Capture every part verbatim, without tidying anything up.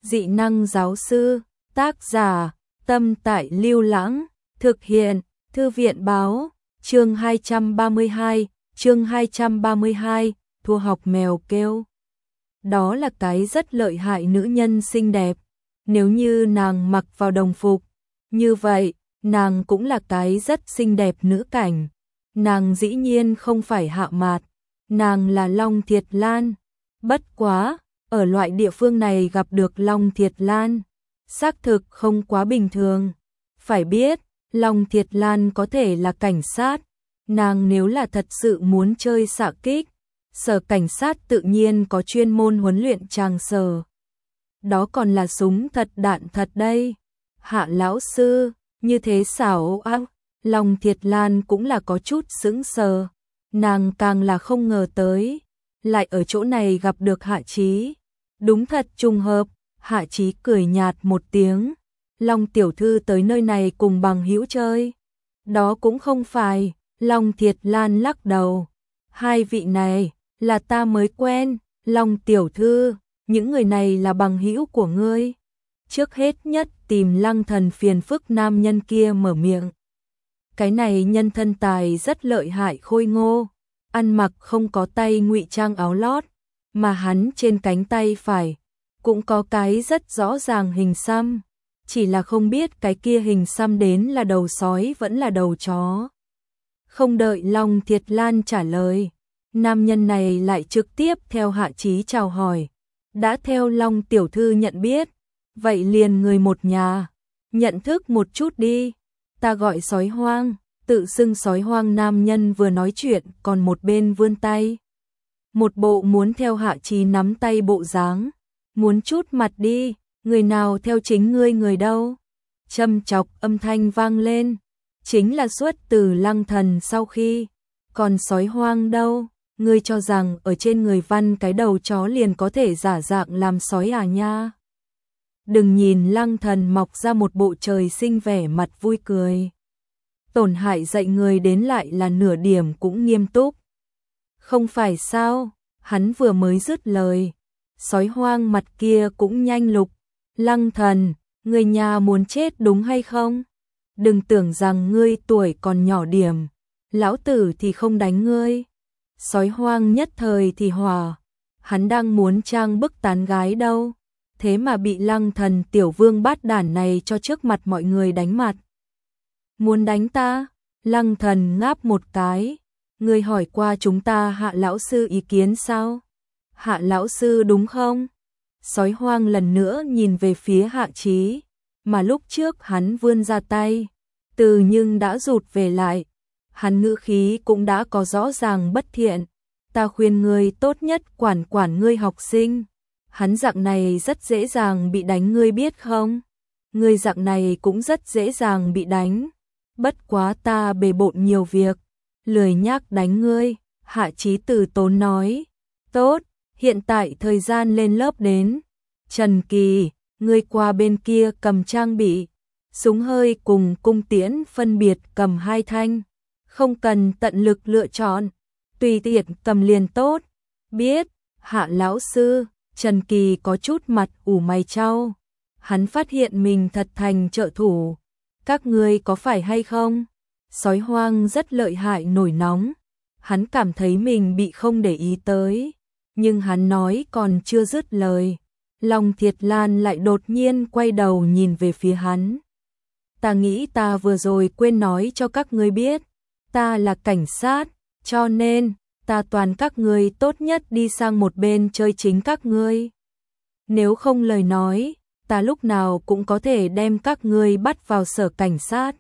Dị năng giáo sư, tác giả, Tâm Tại Lưu Lãng, thực hiện, Thư viện báo, chương hai trăm ba mươi hai, chương hai trăm ba mươi hai, thua học mèo kêu. Đó là cái rất lợi hại nữ nhân xinh đẹp, nếu như nàng mặc vào đồng phục, như vậy, nàng cũng là cái rất xinh đẹp nữ cảnh. Nàng dĩ nhiên không phải Hạ Mạt, nàng là Long Thiệt Lan. Bất quá, ở loại địa phương này gặp được Long Thiệt Lan, xác thực không quá bình thường. Phải biết, Long Thiệt Lan có thể là cảnh sát, nàng nếu là thật sự muốn chơi xạ kích, sở cảnh sát tự nhiên có chuyên môn huấn luyện tràng sở. Đó còn là súng thật đạn thật đây. Hạ lão sư, như thế xảo ác, Long Thiệt Lan cũng là có chút sững sờ, nàng càng là không ngờ tới, lại ở chỗ này gặp được Hạ Chí. Đúng thật trùng hợp, Hạ Chí cười nhạt một tiếng, Long tiểu thư tới nơi này cùng bằng hữu chơi. Đó cũng không phải, Long Thiệt Lan lắc đầu, hai vị này là ta mới quen. Long tiểu thư, những người này là bằng hữu của ngươi. Trước hết nhất tìm Lăng Thần phiền phức nam nhân kia mở miệng. Cái này nhân thân tài rất lợi hại khôi ngô, ăn mặc không có tay ngụy trang áo lót, mà hắn trên cánh tay phải cũng có cái rất rõ ràng hình xăm, chỉ là không biết cái kia hình xăm đến là đầu sói vẫn là đầu chó. Không đợi Long Thiệt Lan trả lời, nam nhân này lại trực tiếp theo Hạ Chí chào hỏi. Đã theo Long tiểu thư nhận biết, vậy liền người một nhà, nhận thức một chút đi. Ta gọi sói hoang, tự xưng sói hoang nam nhân vừa nói chuyện còn một bên vươn tay. Một bộ muốn theo Hạ Chí nắm tay bộ dáng, muốn chút mặt đi, người nào theo chính ngươi người đâu. Châm chọc âm thanh vang lên, chính là xuất từ Lăng Thần sau khi, còn sói hoang đâu, ngươi cho rằng ở trên người văn cái đầu chó liền có thể giả dạng làm sói à nha. Đừng nhìn Lăng Thần mọc ra một bộ trời sinh vẻ mặt vui cười, tổn hại dạy người đến lại là nửa điểm cũng nghiêm túc. Không phải sao, hắn vừa mới dứt lời, sói hoang mặt kia cũng nhanh lục. Lăng Thần, người nhà muốn chết đúng hay không? Đừng tưởng rằng ngươi tuổi còn nhỏ điểm, lão tử thì không đánh ngươi. Sói hoang nhất thời thì hòa, hắn đang muốn trang bức tán gái đâu, thế mà bị Lăng Thần tiểu vương bát đản này cho trước mặt mọi người đánh mặt. Muốn đánh ta? Lăng Thần ngáp một cái, ngươi hỏi qua chúng ta Hạ lão sư ý kiến sao? Hạ lão sư đúng không? Sói hoang lần nữa nhìn về phía Hạ Chí, mà lúc trước hắn vươn ra tay, từ nhưng đã rụt về lại. Hắn ngữ khí cũng đã có rõ ràng bất thiện. Ta khuyên ngươi tốt nhất quản quản ngươi học sinh. Hắn dạng này rất dễ dàng bị đánh ngươi biết không? Ngươi dạng này cũng rất dễ dàng bị đánh. Bất quá ta bề bộn nhiều việc, lười nhác đánh ngươi. Hạ Chí từ tốn nói. Tốt, hiện tại thời gian lên lớp đến. Trần Kỳ, ngươi qua bên kia cầm trang bị. Súng hơi cùng cung tiễn phân biệt cầm hai thanh. Không cần tận lực lựa chọn, tùy tiện cầm liền tốt. Biết, Hạ lão sư. Trần Kỳ có chút mặt ủ mày chau. Hắn phát hiện mình thật thành trợ thủ. Các ngươi có phải hay không? Sói hoang rất lợi hại nổi nóng. Hắn cảm thấy mình bị không để ý tới. Nhưng hắn nói còn chưa dứt lời, Long Thiệt Lan lại đột nhiên quay đầu nhìn về phía hắn. Ta nghĩ ta vừa rồi quên nói cho các ngươi biết, ta là cảnh sát, cho nên ta toàn các ngươi tốt nhất đi sang một bên chơi chính các ngươi. Nếu không lời nói, ta lúc nào cũng có thể đem các ngươi bắt vào sở cảnh sát.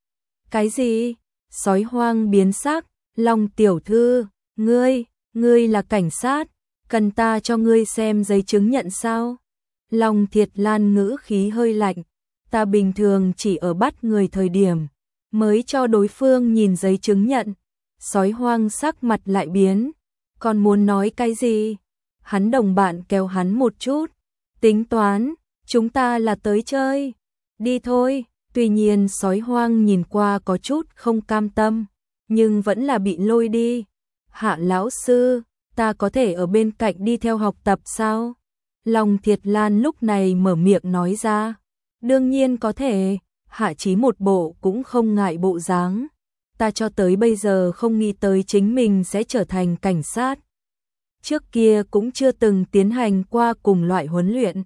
Cái gì? Sói hoang biến sắc, Long tiểu thư, ngươi, ngươi là cảnh sát, cần ta cho ngươi xem giấy chứng nhận sao? Long Thiệt Lan ngữ khí hơi lạnh, ta bình thường chỉ ở bắt người thời điểm mới cho đối phương nhìn giấy chứng nhận. Sói hoang sắc mặt lại biến, còn muốn nói cái gì? Hắn đồng bạn kéo hắn một chút, tính toán, chúng ta là tới chơi, đi thôi. Tuy nhiên sói hoang nhìn qua có chút không cam tâm, nhưng vẫn là bị lôi đi. Hạ lão sư, ta có thể ở bên cạnh đi theo học tập sao? Long Thiệt Lan lúc này mở miệng nói ra. Đương nhiên có thể, Hạ Chí một bộ cũng không ngại bộ dáng. Ta cho tới bây giờ không nghĩ tới chính mình sẽ trở thành cảnh sát. Trước kia cũng chưa từng tiến hành qua cùng loại huấn luyện.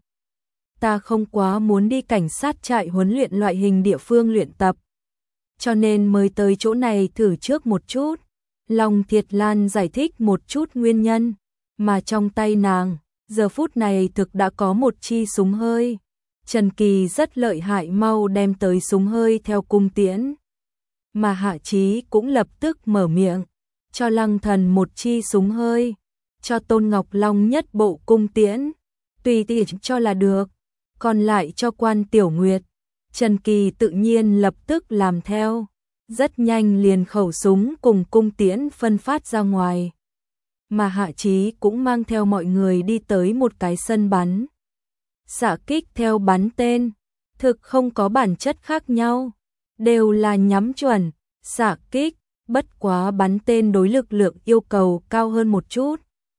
Ta không quá muốn đi cảnh sát trại huấn luyện loại hình địa phương luyện tập. Cho nên mới tới chỗ này thử trước một chút. Long Thiệt Lan giải thích một chút nguyên nhân, mà trong tay nàng, giờ phút này thực đã có một chi súng hơi. Trần Kỳ rất lợi hại mau đem tới súng hơi theo cung tiễn. Mà Hạ Chí cũng lập tức mở miệng, cho Lăng Thần một chi súng hơi, cho Tôn Ngọc Long nhất bộ cung tiễn, tùy tiện cho là được, còn lại cho Quan Tiểu Nguyệt. Trần Kỳ tự nhiên lập tức làm theo, rất nhanh liền khẩu súng cùng cung tiễn phân phát ra ngoài. Mà Hạ Chí cũng mang theo mọi người đi tới một cái sân bắn. Xạ kích theo bắn tên, thực không có bản chất khác nhau, đều là nhắm chuẩn, xạ kích, bất quá bắn tên đối lực lượng yêu cầu cao hơn một chút.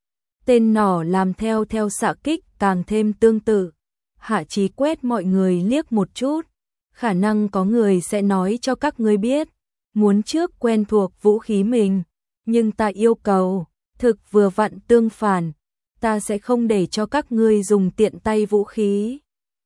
Tên nỏ làm theo theo xạ kích càng thêm tương tự. Hạ Chí quét mọi người liếc một chút, khả năng có người sẽ nói cho các ngươi biết, muốn trước quen thuộc vũ khí mình, nhưng ta yêu cầu, thực vừa vặn tương phản, ta sẽ không để cho các ngươi dùng tiện tay vũ khí.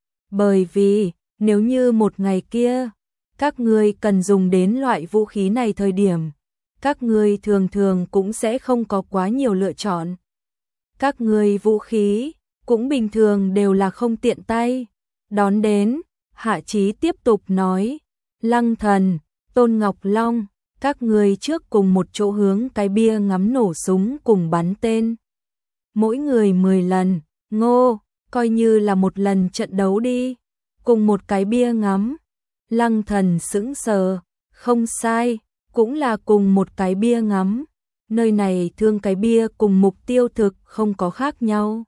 Bởi vì, nếu như một ngày kia, các ngươi cần dùng đến loại vũ khí này thời điểm, các ngươi thường thường cũng sẽ không có quá nhiều lựa chọn. Các ngươi vũ khí, cũng bình thường đều là không tiện tay. Đón đến, Hạ Chí tiếp tục nói, Lăng Thần, Tôn Ngọc Long, các ngươi trước cùng một chỗ hướng cái bia ngắm nổ súng cùng bắn tên. Mỗi người mười lần, ngô, coi như là một lần trận đấu đi, cùng một cái bia ngắm. Lăng Thần sững sờ, không sai, cũng là cùng một cái bia ngắm. Nơi này thương cái bia cùng mục tiêu thực không có khác nhau.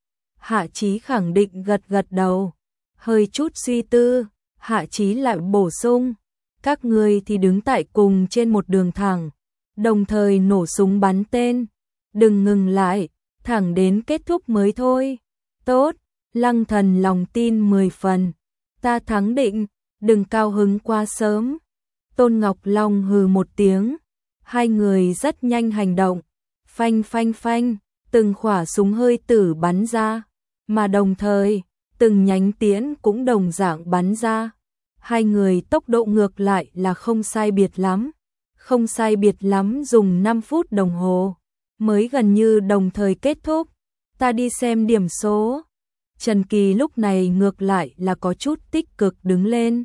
Hạ Chí khẳng định gật gật đầu, hơi chút suy tư, Hạ Chí lại bổ sung, các ngươi thì đứng tại cùng trên một đường thẳng, đồng thời nổ súng bắn tên, đừng ngừng lại, thẳng đến kết thúc mới thôi. Tốt, Lăng Thần lòng tin mười phần, ta thắng định, đừng cao hứng quá sớm. Tôn Ngọc Long hừ một tiếng, hai người rất nhanh hành động, phanh phanh phanh, từng khỏa súng hơi tử bắn ra, mà đồng thời, từng nhánh tiễn cũng đồng dạng bắn ra. Hai người tốc độ ngược lại là không sai biệt lắm, không sai biệt lắm dùng năm phút đồng hồ, mới gần như đồng thời kết thúc. Ta đi xem điểm số. Trần Kỳ lúc này ngược lại là có chút tích cực đứng lên.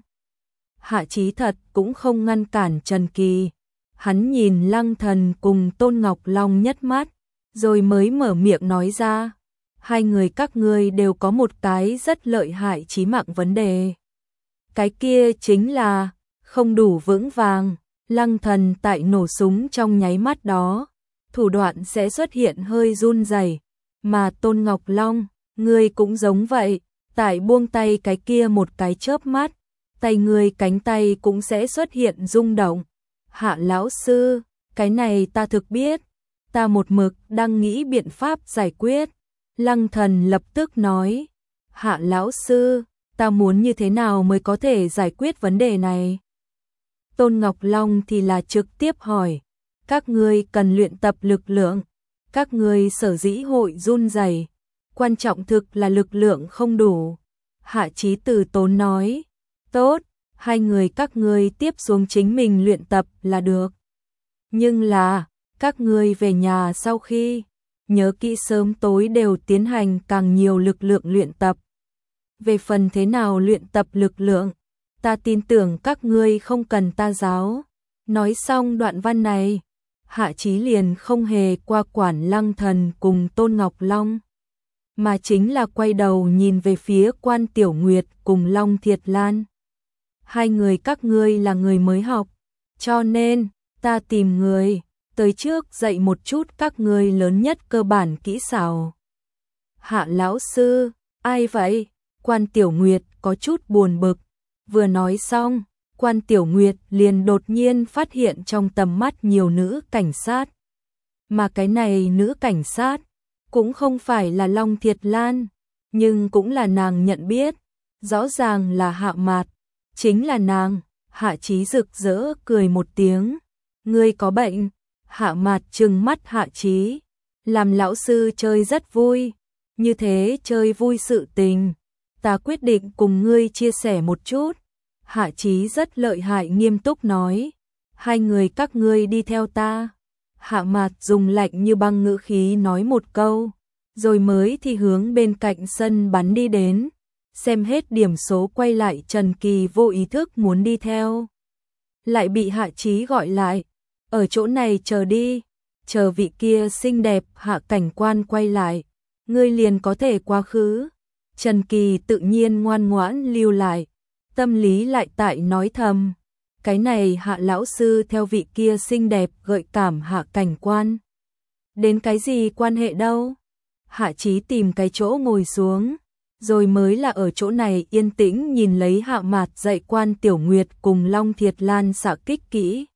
Hạ Chí thật cũng không ngăn cản Trần Kỳ. Hắn nhìn Lăng Thần cùng Tôn Ngọc Long nhất mắt, rồi mới mở miệng nói ra. Hai người các ngươi đều có một cái rất lợi hại chí mạng vấn đề. Cái kia chính là không đủ vững vàng. Lăng Thần tại nổ súng trong nháy mắt đó, thủ đoạn sẽ xuất hiện hơi run rẩy, mà Tôn Ngọc Long, ngươi cũng giống vậy, tại buông tay cái kia một cái chớp mắt, tay ngươi cánh tay cũng sẽ xuất hiện rung động. Hạ lão sư, cái này ta thực biết, ta một mực đang nghĩ biện pháp giải quyết. Lăng Thần lập tức nói, Hạ lão sư, ta muốn như thế nào mới có thể giải quyết vấn đề này? Tôn Ngọc Long thì là trực tiếp hỏi, các ngươi cần luyện tập lực lượng, các ngươi sở dĩ hội run rẩy, quan trọng thực là lực lượng không đủ. Hạ Chí từ tốn nói, tốt, hai người các ngươi tiếp xuống chính mình luyện tập là được. Nhưng là, các ngươi về nhà sau khi, nhớ kỹ sớm tối đều tiến hành càng nhiều lực lượng luyện tập. Về phần thế nào luyện tập lực lượng, ta tin tưởng các ngươi không cần ta giáo. Nói xong đoạn văn này, Hạ Chí liền không hề qua quản Lăng Thần cùng Tôn Ngọc Long, mà chính là quay đầu nhìn về phía Quan Tiểu Nguyệt cùng Long Thiệt Lan. Hai người các ngươi là người mới học, cho nên ta tìm người tới trước dạy một chút các ngươi lớn nhất cơ bản kỹ xảo. Hạ lão sư, ai vậy? Quan Tiểu Nguyệt có chút buồn bực. Vừa nói xong, Quan Tiểu Nguyệt liền đột nhiên phát hiện trong tầm mắt nhiều nữ cảnh sát. Mà cái này nữ cảnh sát cũng không phải là Long Thiệt Lan. nhưng cũng là nàng nhận biết, rõ ràng là Hạ Mạt, chính là nàng. Hạ Chí rực rỡ cười một tiếng, ngươi có bệnh? Hạ Mạt trừng mắt Hạ Chí, làm lão sư chơi rất vui, như thế chơi vui sự tình, ta quyết định cùng ngươi chia sẻ một chút. Hạ Chí rất lợi hại nghiêm túc nói, hai người các ngươi đi theo ta. Hạ Mạt dùng lạnh như băng ngữ khí nói một câu, rồi mới thì hướng bên cạnh sân bắn đi đến. Xem hết điểm số quay lại, Trần Kỳ vô ý thức muốn đi theo, lại bị Hạ Chí gọi lại, ở chỗ này chờ đi, chờ vị kia xinh đẹp Hạ cảnh quan quay lại, ngươi liền có thể quá khứ. Trần Kỳ tự nhiên ngoan ngoãn lưu lại, tâm lý lại tại nói thầm, cái này Hạ lão sư theo vị kia xinh đẹp gợi cảm Hạ cảnh quan, đến cái gì quan hệ đâu. Hạ Chí tìm cái chỗ ngồi xuống, rồi mới là ở chỗ này yên tĩnh nhìn lấy Hạ Mạt dạy Quan Tiểu Nguyệt cùng Long Thiệt Lan xạ kích kỹ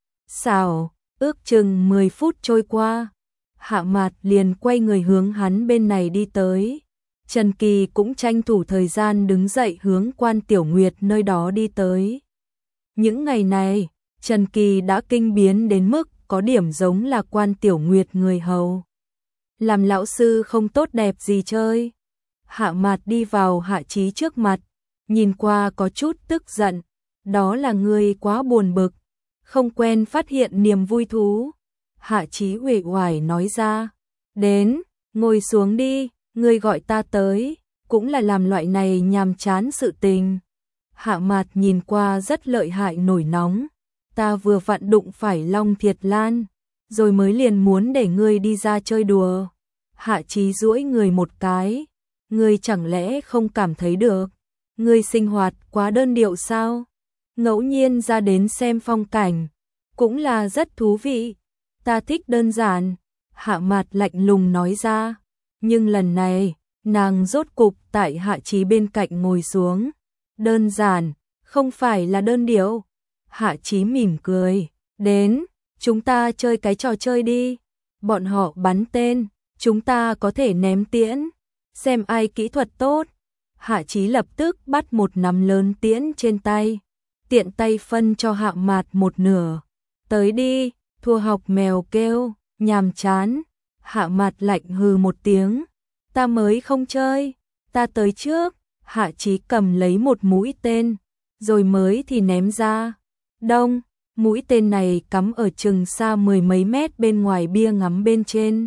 xảo. Ước chừng mười phút trôi qua, Hạ Mạt liền quay người hướng hắn bên này đi tới. Trần Kỳ cũng tranh thủ thời gian đứng dậy hướng Quan Tiểu Nguyệt nơi đó đi tới. Những ngày này, Trần Kỳ đã kinh biến đến mức có điểm giống là Quan Tiểu Nguyệt người hầu. Làm lão sư không tốt đẹp gì chơi. Hạ Mạt đi vào Hạ Chí trước mặt, nhìn qua có chút tức giận, đó là ngươi quá buồn bực, không quen phát hiện niềm vui thú. Hạ Chí uể oải nói ra, đến, ngồi xuống đi, ngươi gọi ta tới, cũng là làm loại này nhàm chán sự tình. Hạ Mạt nhìn qua rất lợi hại nổi nóng, ta vừa vặn đụng phải Long Thiệt Lan, rồi mới liền muốn để ngươi đi ra chơi đùa. Hạ Chí duỗi người một cái, ngươi chẳng lẽ không cảm thấy được, ngươi sinh hoạt quá đơn điệu sao? Ngẫu nhiên ra đến xem phong cảnh, cũng là rất thú vị, ta thích đơn giản. Hạ Mạt lạnh lùng nói ra, nhưng lần này, nàng rốt cục tại Hạ Chí bên cạnh ngồi xuống. Đơn giản, không phải là đơn điệu. Hạ Chí mỉm cười, đến, chúng ta chơi cái trò chơi đi. Bọn họ bắn tên, chúng ta có thể ném tiễn, xem ai kỹ thuật tốt. Hạ Chí lập tức bắt một nắm lớn tiễn trên tay, tiện tay phân cho Hạ Mạt một nửa. Tới đi, thua học mèo kêu, nhàm chán. Hạ Mạt lạnh hừ một tiếng, ta mới không chơi, ta tới trước. Hạ Chí cầm lấy một mũi tên, rồi mới thì ném ra. Đông, mũi tên này cắm ở chừng xa mười mấy mét bên ngoài bia ngắm bên trên.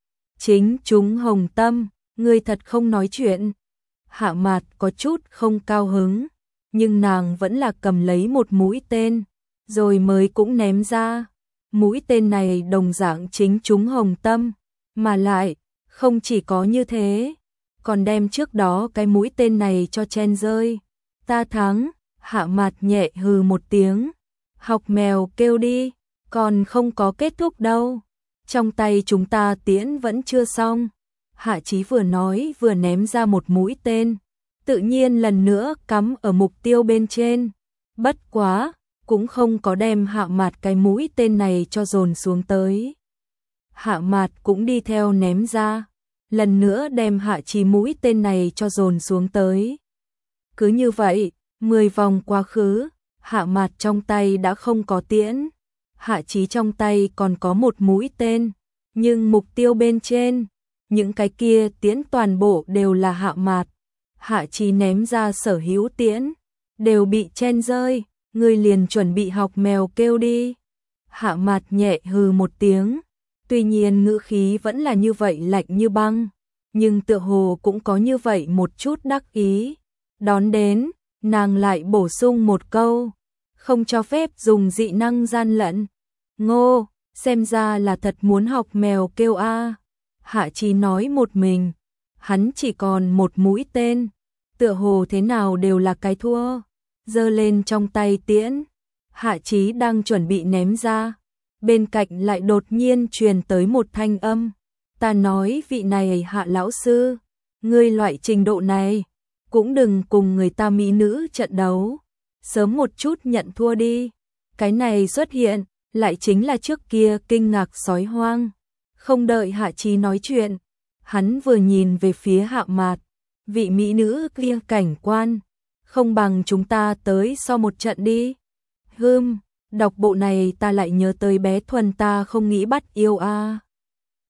Chính chúng hồng tâm, ngươi thật không nói chuyện. Hạ Mạt có chút không cao hứng, nhưng nàng vẫn là cầm lấy một mũi tên, rồi mới cũng ném ra. Mũi tên này đồng dạng chính chúng hồng tâm, mà lại, không chỉ có như thế, còn đem trước đó cái mũi tên này cho chen rơi. Ta thắng. Hạ Mạt nhẹ hừ một tiếng, học mèo kêu đi, còn không có kết thúc đâu. Trong tay chúng ta tiễn vẫn chưa xong. Hạ Chí vừa nói vừa ném ra một mũi tên, tự nhiên lần nữa cắm ở mục tiêu bên trên. Bất quá, cũng không có đem Hạ Mạt cái mũi tên này cho dồn xuống tới. Hạ Mạt cũng đi theo ném ra, lần nữa đem Hạ Chí mũi tên này cho dồn xuống tới. Cứ như vậy, mười vòng quá khứ, Hạ Mạt trong tay đã không có tiễn. Hạ Chí trong tay còn có một mũi tên, nhưng mục tiêu bên trên, những cái kia tiễn toàn bộ đều là Hạ Mạt. Hạ Chí ném ra sở hữu tiễn, đều bị chen rơi, ngươi liền chuẩn bị học mèo kêu đi. Hạ Mạt nhẹ hừ một tiếng, tuy nhiên ngữ khí vẫn là như vậy lạnh như băng, nhưng tựa hồ cũng có như vậy một chút đắc ý. Đón đến, nàng lại bổ sung một câu, không cho phép dùng dị năng gian lận. Ngô, xem ra là thật muốn học mèo kêu a. Hạ Chí nói một mình, hắn chỉ còn một mũi tên, tựa hồ thế nào đều là cái thua. Giơ lên trong tay tiễn, Hạ Chí đang chuẩn bị ném ra, bên cạnh lại đột nhiên truyền tới một thanh âm. Ta nói vị này Hạ lão sư, ngươi loại trình độ này, cũng đừng cùng người ta mỹ nữ trận đấu, sớm một chút nhận thua đi. Cái này xuất hiện, lại chính là trước kia kinh ngạc sói hoang. Không đợi Hạ Chí nói chuyện, hắn vừa nhìn về phía Hạ Mạt, Vị mỹ nữ kia cảnh quan, không bằng chúng ta tới so một trận đi. Hừm, đọc bộ này ta lại nhớ tới bé Thuần ta không nghĩ bắt yêu a. À.